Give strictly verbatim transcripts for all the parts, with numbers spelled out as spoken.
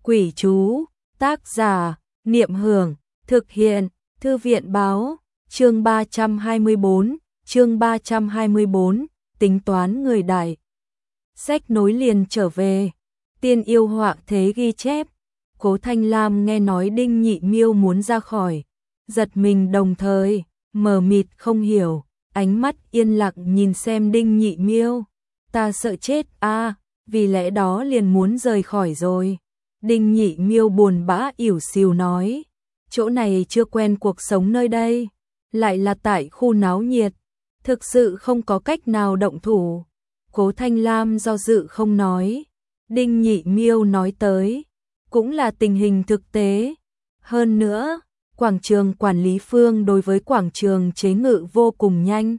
Quỷ chú, tác giả, Niệm Hưởng, thực hiện, Thư viện báo, chương ba trăm hai mươi bốn, chương ba trăm hai mươi bốn, tính toán người đại. Sách nối liền trở về, tiên yêu họa thế ghi chép, Cố Thanh Lam nghe nói Đinh Nhị Miêu muốn ra khỏi, giật mình đồng thời, mờ mịt không hiểu, ánh mắt yên lặng nhìn xem Đinh Nhị Miêu, ta sợ chết a, vì lẽ đó liền muốn rời khỏi rồi. Đinh Nhị Miêu buồn bã ỉu xìu nói, chỗ này chưa quen cuộc sống nơi đây, lại là tại khu náo nhiệt, thực sự không có cách nào động thủ. Cố Thanh Lam do dự không nói, Đinh Nhị Miêu nói tới, cũng là tình hình thực tế. Hơn nữa, quảng trường quản lý phương đối với quảng trường chế ngự vô cùng nhanh.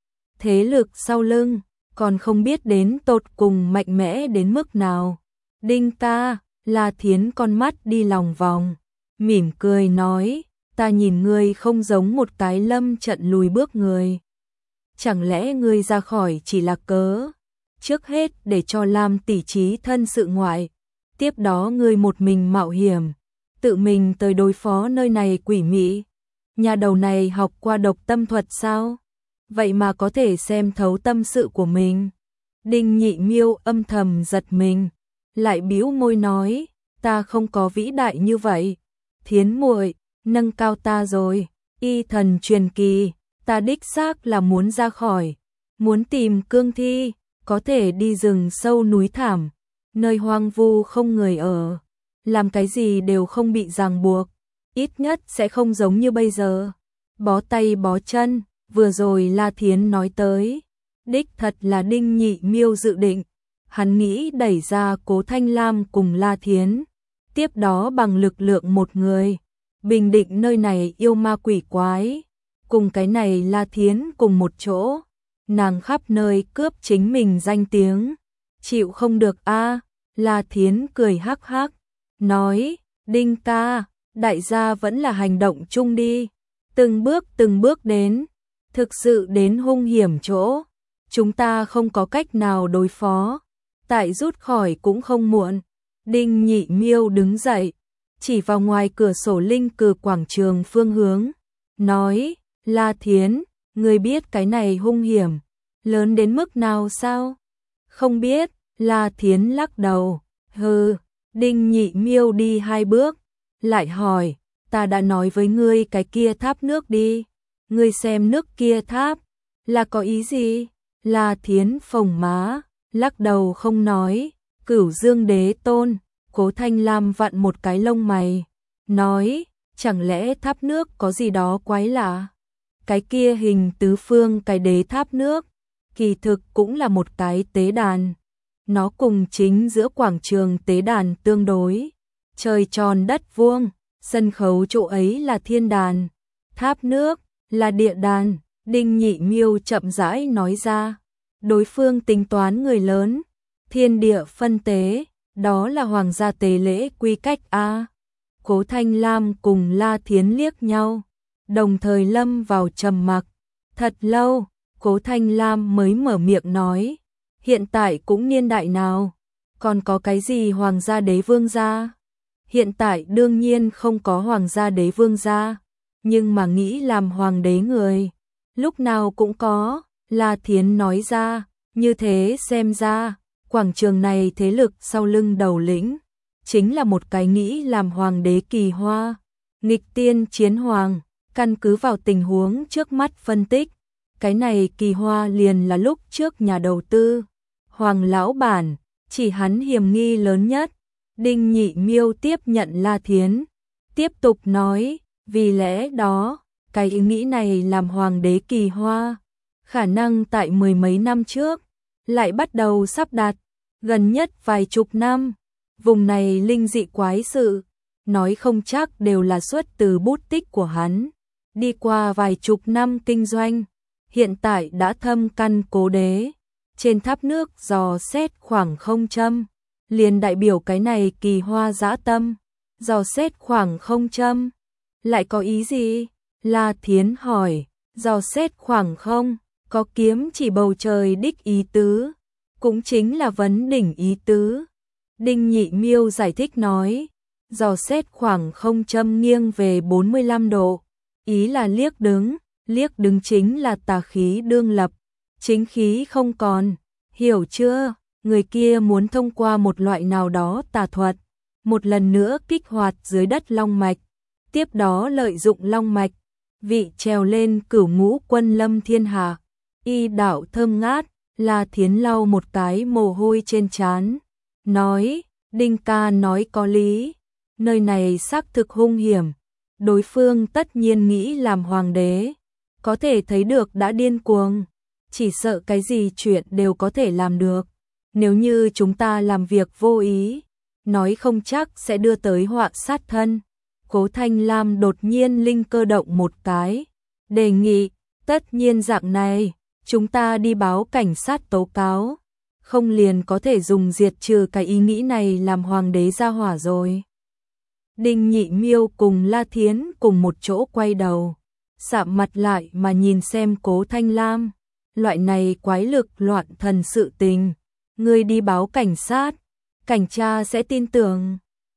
Thế lực sau lưng, còn không biết đến tột cùng mạnh mẽ đến mức nào. Đinh ta, La Thiến con mắt đi lòng vòng, mỉm cười nói, ta nhìn ngươi không giống một cái lâm trận lùi bước người. Chẳng lẽ ngươi ra khỏi chỉ là cớ, trước hết để cho Lam tỷ trí thân sự ngoại, tiếp đó ngươi một mình mạo hiểm, tự mình tới đối phó nơi này quỷ mị. Nhà đầu này học qua độc tâm thuật sao? Vậy mà có thể xem thấu tâm sự của mình. Đinh Nhị Miêu âm thầm giật mình, lại bĩu môi nói, ta không có vĩ đại như vậy. Thiến muội, nâng cao ta rồi, y thần truyền kỳ, ta đích xác là muốn ra khỏi, muốn tìm cương thi, có thể đi rừng sâu núi thảm, nơi hoang vu không người ở, làm cái gì đều không bị ràng buộc, ít nhất sẽ không giống như bây giờ, bó tay bó chân. Vừa rồi La Thiến nói tới, đích thật là Đinh Nhị Miêu dự định, hắn nghĩ đẩy ra Cố Thanh Lam cùng La Thiến, tiếp đó bằng lực lượng một người, bình định nơi này yêu ma quỷ quái, cùng cái này La Thiến cùng một chỗ, nàng khắp nơi cướp chính mình danh tiếng, chịu không được a. La Thiến cười hắc hắc, nói, Đinh ca, đại gia vẫn là hành động chung đi, từng bước từng bước đến. Thực sự đến hung hiểm chỗ, chúng ta không có cách nào đối phó, tại rút khỏi cũng không muộn. Đinh Nhị Miêu đứng dậy, chỉ vào ngoài cửa sổ linh cừ quảng trường phương hướng, nói, La Thiến, ngươi biết cái này hung hiểm, lớn đến mức nào sao? Không biết, La Thiến lắc đầu, hừ. Đinh Nhị Miêu đi hai bước, lại hỏi, ta đã nói với ngươi cái kia tháp nước đi. Ngươi xem nước kia tháp, là có ý gì? La Thiến phồng má, lắc đầu không nói, Cửu Dương Đế Tôn. Cố Thanh Lam vặn một cái lông mày, nói, chẳng lẽ tháp nước có gì đó quái lạ? Cái kia hình tứ phương cái đế tháp nước, kỳ thực cũng là một cái tế đàn. Nó cùng chính giữa quảng trường tế đàn tương đối, trời tròn đất vuông, sân khấu chỗ ấy là thiên đàn, tháp nước là địa đàn. Đinh Nhị Miêu chậm rãi nói ra, đối phương tính toán người lớn, thiên địa phân tế, đó là hoàng gia tế lễ quy cách a. Cố Thanh Lam cùng La Thiến liếc nhau, đồng thời lâm vào trầm mặc. Thật lâu, Cố Thanh Lam mới mở miệng nói, hiện tại cũng niên đại nào, còn có cái gì hoàng gia đế vương gia? Hiện tại đương nhiên không có hoàng gia đế vương gia, nhưng mà nghĩ làm hoàng đế người, lúc nào cũng có. La Thiến nói ra, như thế xem ra, quảng trường này thế lực sau lưng đầu lĩnh, chính là một cái nghĩ làm hoàng đế Kỳ Hoa, nghịch tiên chiến hoàng. Căn cứ vào tình huống trước mắt phân tích, cái này Kỳ Hoa liền là lúc trước nhà đầu tư, Hoàng lão bản, chỉ hắn hiểm nghi lớn nhất. Đinh Nhị Miêu tiếp nhận La Thiến, tiếp tục nói, vì lẽ đó, cái ý nghĩ này làm hoàng đế Kỳ Hoa, khả năng tại mười mấy năm trước, lại bắt đầu sắp đặt, gần nhất vài chục năm, vùng này linh dị quái sự, nói không chắc đều là xuất từ bút tích của hắn, đi qua vài chục năm kinh doanh, hiện tại đã thâm căn cố đế, trên tháp nước dò xét khoảng không châm, liền đại biểu cái này Kỳ Hoa dã tâm, dò xét khoảng không châm, lại có ý gì? La Thiến hỏi, dò xét khoảng không, có kiếm chỉ bầu trời đích ý tứ, cũng chính là vấn đỉnh ý tứ. Đinh Nhị Miêu giải thích nói, dò xét khoảng không châm nghiêng về bốn mươi lăm độ, ý là liếc đứng, liếc đứng chính là tà khí đương lập, chính khí không còn, hiểu chưa? Người kia muốn thông qua một loại nào đó tà thuật, một lần nữa kích hoạt dưới đất long mạch, tiếp đó lợi dụng long mạch, vị trèo lên cửu ngũ quân lâm thiên hạ. Y đạo thơm ngát, La Thiến lau một cái mồ hôi trên trán, nói, Đinh ca nói có lý, nơi này xác thực hung hiểm, đối phương tất nhiên nghĩ làm hoàng đế, có thể thấy được đã điên cuồng, chỉ sợ cái gì chuyện đều có thể làm được, nếu như chúng ta làm việc vô ý, nói không chắc sẽ đưa tới họa sát thân. Cố Thanh Lam đột nhiên linh cơ động một cái, đề nghị, tất nhiên dạng này, chúng ta đi báo cảnh sát tố cáo, không liền có thể dùng diệt trừ cái ý nghĩ này làm hoàng đế ra hỏa rồi. Đinh Nhị Miêu cùng La Thiến cùng một chỗ quay đầu, sạm mặt lại mà nhìn xem Cố Thanh Lam, loại này quái lực loạn thần sự tình, ngươi đi báo cảnh sát, cảnh tra sẽ tin tưởng.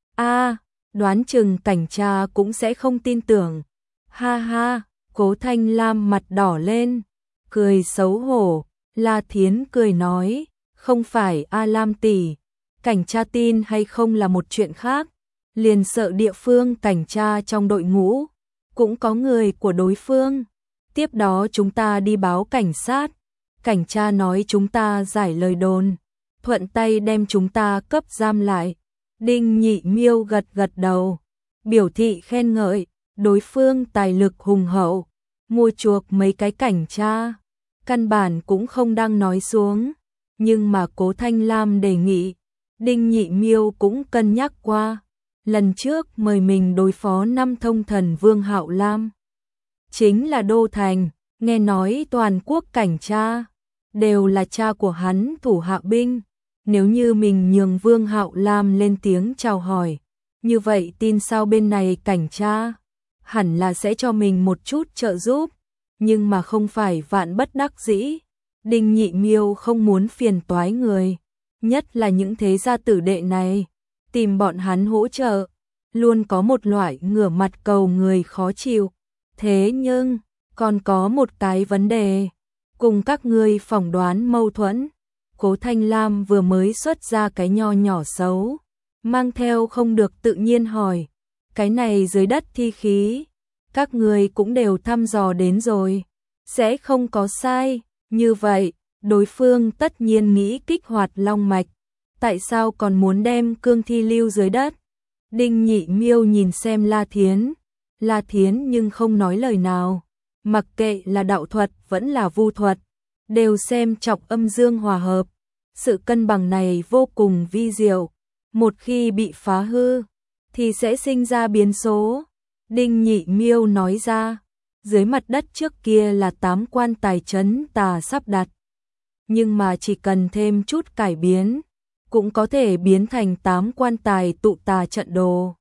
A, đoán chừng cảnh tra cũng sẽ không tin tưởng. Ha ha, Cố Thanh Lam mặt đỏ lên, cười xấu hổ. La Thiến cười nói, không phải A Lam tỷ, cảnh tra tin hay không là một chuyện khác, liền sợ địa phương cảnh tra trong đội ngũ cũng có người của đối phương. Tiếp đó chúng ta đi báo cảnh sát, cảnh tra nói chúng ta giải lời đồn, thuận tay đem chúng ta cấp giam lại. Đinh Nhị Miêu gật gật đầu, biểu thị khen ngợi, đối phương tài lực hùng hậu, mua chuộc mấy cái cảnh tra, căn bản cũng không đang nói xuống, nhưng mà Cố Thanh Lam đề nghị, Đinh Nhị Miêu cũng cân nhắc qua, lần trước mời mình đối phó năm thông thần Vương Hạo Lam, chính là Đô Thành, nghe nói toàn quốc cảnh tra đều là cha của hắn thủ hạ binh. Nếu như mình nhường Vương Hạo Lam lên tiếng chào hỏi, như vậy tin sao bên này cảnh tra hẳn là sẽ cho mình một chút trợ giúp, nhưng mà không phải vạn bất đắc dĩ. Đinh Nhị Miêu không muốn phiền toái người, nhất là những thế gia tử đệ này, tìm bọn hắn hỗ trợ, luôn có một loại ngửa mặt cầu người khó chịu. Thế nhưng, còn có một cái vấn đề, cùng các ngươi phỏng đoán mâu thuẫn. Cố Thanh Lam vừa mới xuất ra cái nho nhỏ xấu, mang theo không được tự nhiên hỏi, cái này dưới đất thi khí, các người cũng đều thăm dò đến rồi, sẽ không có sai, như vậy, đối phương tất nhiên nghĩ kích hoạt long mạch, tại sao còn muốn đem cương thi lưu dưới đất? Đinh Nhị Miêu nhìn xem La Thiến, La Thiến nhưng không nói lời nào, mặc kệ là đạo thuật vẫn là vu thuật, đều xem trọng âm dương hòa hợp, sự cân bằng này vô cùng vi diệu, một khi bị phá hư thì sẽ sinh ra biến số. Đinh Nhị Miêu nói ra, dưới mặt đất trước kia là tám quan tài trấn tà sắp đặt, nhưng mà chỉ cần thêm chút cải biến, cũng có thể biến thành tám quan tài tụ tà trận đồ.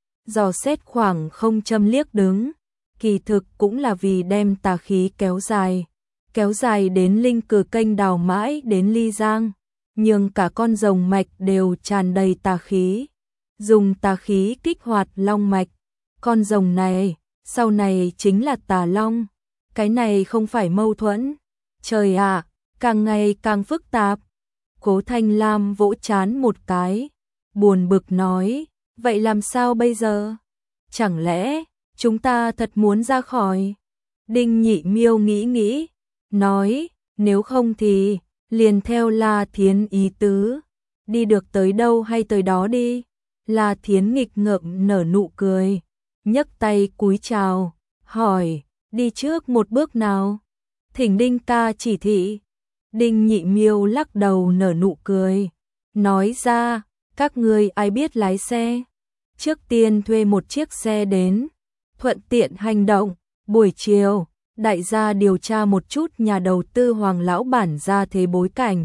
Dò xét khoảng không châm liếc đứng, kỳ thực cũng là vì đem tà khí kéo dài, kéo dài đến linh cử kênh đào mãi đến Ly Giang, nhưng cả con rồng mạch đều tràn đầy tà khí, dùng tà khí kích hoạt long mạch, con rồng này, sau này chính là tà long, cái này không phải mâu thuẫn, trời ạ, càng ngày càng phức tạp. Cố Thanh Lam vỗ trán một cái, buồn bực nói, vậy làm sao bây giờ? Chẳng lẽ, chúng ta thật muốn ra khỏi? Đinh Nhị Miêu nghĩ nghĩ, nói, nếu không thì, liền theo La Thiến ý tứ, đi được tới đâu hay tới đó đi. La Thiến nghịch ngợm nở nụ cười, nhấc tay cúi chào, hỏi, đi trước một bước nào? Thỉnh Đinh ca chỉ thị. Đinh Nhị Miêu lắc đầu nở nụ cười, nói ra, các ngươi ai biết lái xe? Trước tiên thuê một chiếc xe đến, thuận tiện hành động, buổi chiều, đại gia điều tra một chút nhà đầu tư Hoàng lão bản ra thế bối cảnh.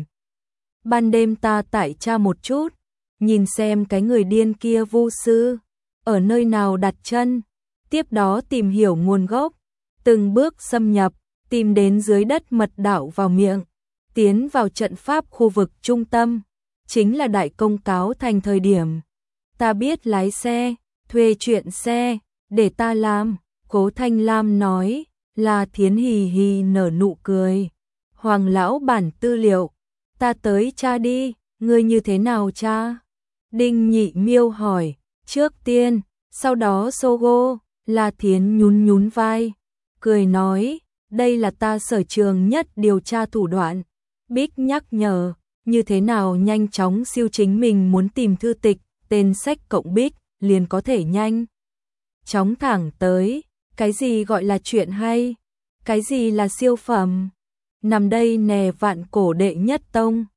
Ban đêm ta tải tra một chút, nhìn xem cái người điên kia vu sư, ở nơi nào đặt chân, tiếp đó tìm hiểu nguồn gốc, từng bước xâm nhập, tìm đến dưới đất mật đạo vào miệng, tiến vào trận pháp khu vực trung tâm, chính là đại công cáo thành thời điểm. Ta biết lái xe, thuê chuyện xe, để ta làm. Cố Thanh Lam nói. La Thiến hì hì nở nụ cười. Hoàng lão bản tư liệu. Ta tới tra đi, ngươi như thế nào cha? Đinh Nhị Miêu hỏi. Trước tiên, sau đó Sogo. La Thiến nhún nhún vai, cười nói, đây là ta sở trường nhất điều tra thủ đoạn. Bích nhắc nhở, như thế nào nhanh chóng siêu chính mình muốn tìm thư tịch, tên sách cộng Bích, liền có thể nhanh chóng thẳng tới. Cái gì gọi là chuyện hay? Cái gì là siêu phẩm? Nằm đây nè vạn cổ đệ nhất tông.